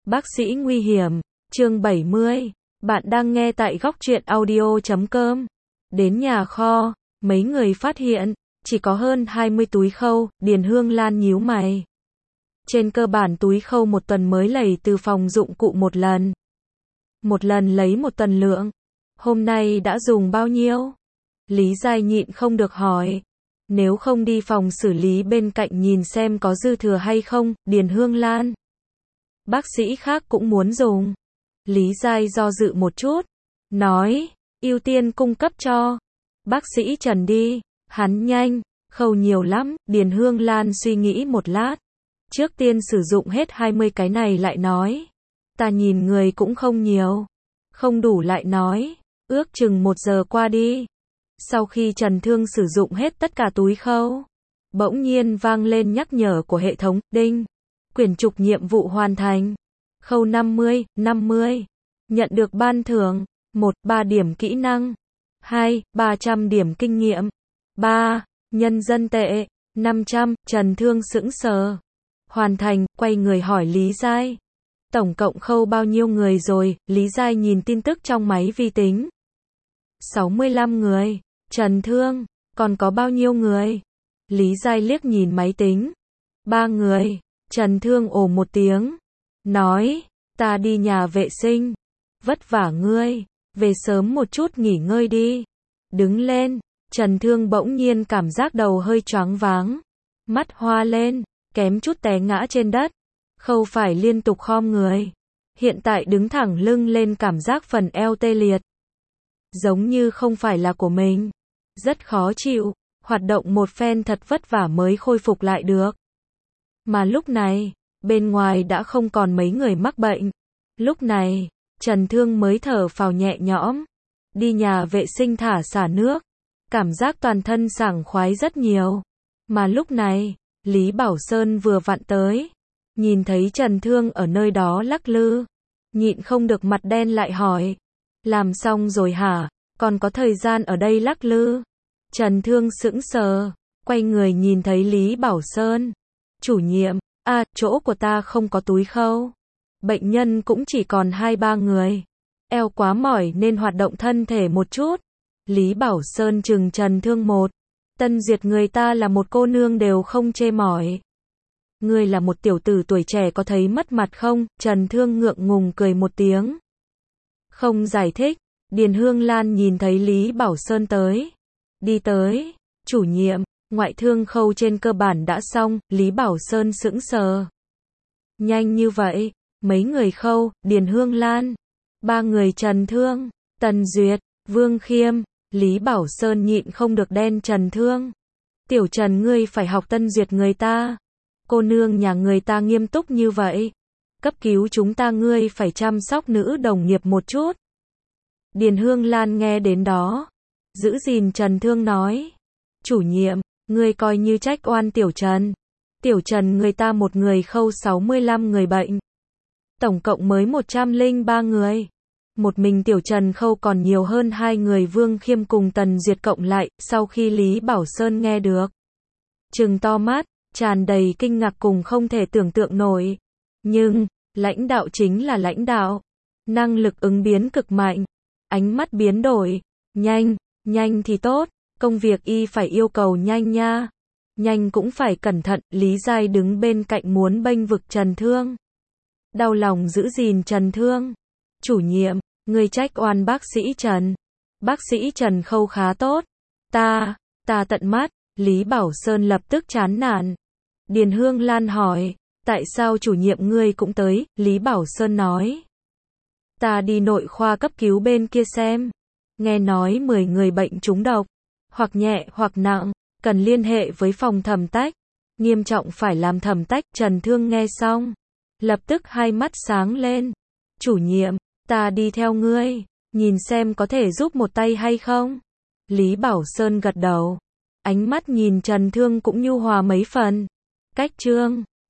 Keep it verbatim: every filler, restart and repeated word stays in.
Bác sĩ nguy hiểm, chương bảy mươi. Bạn đang nghe tại góc truyện audio chấm com. Đến nhà kho, mấy người phát hiện, chỉ có hơn hai mươi túi khâu, Điền Hương Lan nhíu mày. Trên cơ bản túi khâu một tuần mới lẩy từ phòng dụng cụ một lần. Một lần lấy một tuần lượng. Hôm nay đã dùng bao nhiêu? Lý Giai nhịn không được hỏi. Nếu không đi phòng xử lý bên cạnh nhìn xem có dư thừa hay không, Điền Hương Lan. Bác sĩ khác cũng muốn dùng. Lý Giai do dự một chút. Nói, ưu tiên cung cấp cho bác sĩ Trần đi. Hắn nhanh, khâu nhiều lắm. Điền Hương Lan suy nghĩ một lát. Trước tiên sử dụng hết hai mươi cái này lại nói. Ta nhìn người cũng không nhiều. Không đủ lại nói. Ước chừng một giờ qua đi. Sau khi Trần Thương sử dụng hết tất cả túi khâu, bỗng nhiên vang lên nhắc nhở của hệ thống, đinh. Quyển trục nhiệm vụ hoàn thành. Khâu năm mươi, năm mươi. Nhận được ban thưởng. một. ba điểm kỹ năng. hai. ba trăm điểm kinh nghiệm. ba. Nhân dân tệ. năm trăm. Trần Thương sững sờ. Hoàn thành, quay người hỏi Lý Giai. Tổng cộng khâu bao nhiêu người rồi? Lý Giai nhìn tin tức trong máy vi tính. sáu mươi lăm người. Trần Thương, còn có bao nhiêu người? Lý Giai liếc nhìn máy tính. ba người. Trần Thương ồ một tiếng. Nói, ta đi nhà vệ sinh. Vất vả ngươi, về sớm một chút nghỉ ngơi đi. Đứng lên, Trần Thương bỗng nhiên cảm giác đầu hơi choáng váng. Mắt hoa lên, kém chút té ngã trên đất. Khâu phải liên tục khom người. Hiện tại đứng thẳng lưng lên cảm giác phần eo tê liệt. Giống như không phải là của mình. Rất khó chịu, hoạt động một phen thật vất vả mới khôi phục lại được. Mà lúc này, bên ngoài đã không còn mấy người mắc bệnh. Lúc này, Trần Thương mới thở phào nhẹ nhõm. Đi nhà vệ sinh thả xả nước. Cảm giác toàn thân sảng khoái rất nhiều. Mà lúc này, Lý Bảo Sơn vừa vặn tới. Nhìn thấy Trần Thương ở nơi đó lắc lư. Nhịn không được mặt đen lại hỏi. Làm xong rồi hả? Còn có thời gian ở đây lắc lư? Trần Thương sững sờ. Quay người nhìn thấy Lý Bảo Sơn. Chủ nhiệm, à, chỗ của ta không có túi khâu. Bệnh nhân cũng chỉ còn hai ba người. Eo quá mỏi nên hoạt động thân thể một chút. Lý Bảo Sơn chừng Trần Thương một. Tân duyệt người ta là một cô nương đều không chê mỏi. Ngươi là một tiểu tử tuổi trẻ có thấy mất mặt không? Trần Thương ngượng ngùng cười một tiếng. Không giải thích. Điền Hương Lan nhìn thấy Lý Bảo Sơn tới. Đi tới. Chủ nhiệm, ngoại thương khâu trên cơ bản đã xong. Lý Bảo Sơn sững sờ. Nhanh như vậy. Mấy người khâu, Điền Hương Lan. Ba người Trần Thương, Tần Duyệt, Vương Khiêm. Lý Bảo Sơn nhịn không được đen Trần Thương. Tiểu Trần ngươi phải học Tân Duyệt người ta. Cô nương nhà người ta nghiêm túc như vậy. Cấp cứu chúng ta ngươi phải chăm sóc nữ đồng nghiệp một chút. Điền Hương Lan nghe đến đó. Giữ gìn Trần Thương nói. Chủ nhiệm, ngươi coi như trách oan Tiểu Trần. Tiểu Trần người ta một người khâu sáu mươi lăm người bệnh. Tổng cộng mới một trăm lẻ ba người. Một mình Tiểu Trần khâu còn nhiều hơn hai người Vương Khiêm cùng Tần Duyệt cộng lại. Sau khi Lý Bảo Sơn nghe được, trừng to mắt, tràn đầy kinh ngạc cùng không thể tưởng tượng nổi. Nhưng, lãnh đạo chính là lãnh đạo. Năng lực ứng biến cực mạnh. Ánh mắt biến đổi. Nhanh, nhanh thì tốt. Công việc y phải yêu cầu nhanh nha. Nhanh cũng phải cẩn thận. Lý Giai đứng bên cạnh muốn bênh vực Trần Thương. Đau lòng giữ gìn Trần Thương. Chủ nhiệm, người trách oan bác sĩ Trần. Bác sĩ Trần khâu khá tốt. Ta, ta tận mắt. Lý Bảo Sơn lập tức chán nản. Điền Hương Lan hỏi, tại sao chủ nhiệm ngươi cũng tới? Lý Bảo Sơn nói. Ta đi nội khoa cấp cứu bên kia xem. Nghe nói mười người bệnh trúng độc. Hoặc nhẹ hoặc nặng. Cần liên hệ với phòng thẩm tách. Nghiêm trọng phải làm thẩm tách. Trần Thương nghe xong. Lập tức hai mắt sáng lên. Chủ nhiệm, ta đi theo ngươi. Nhìn xem có thể giúp một tay hay không? Lý Bảo Sơn gật đầu. Ánh mắt nhìn Trần Thương cũng nhu hòa mấy phần. Cách trương.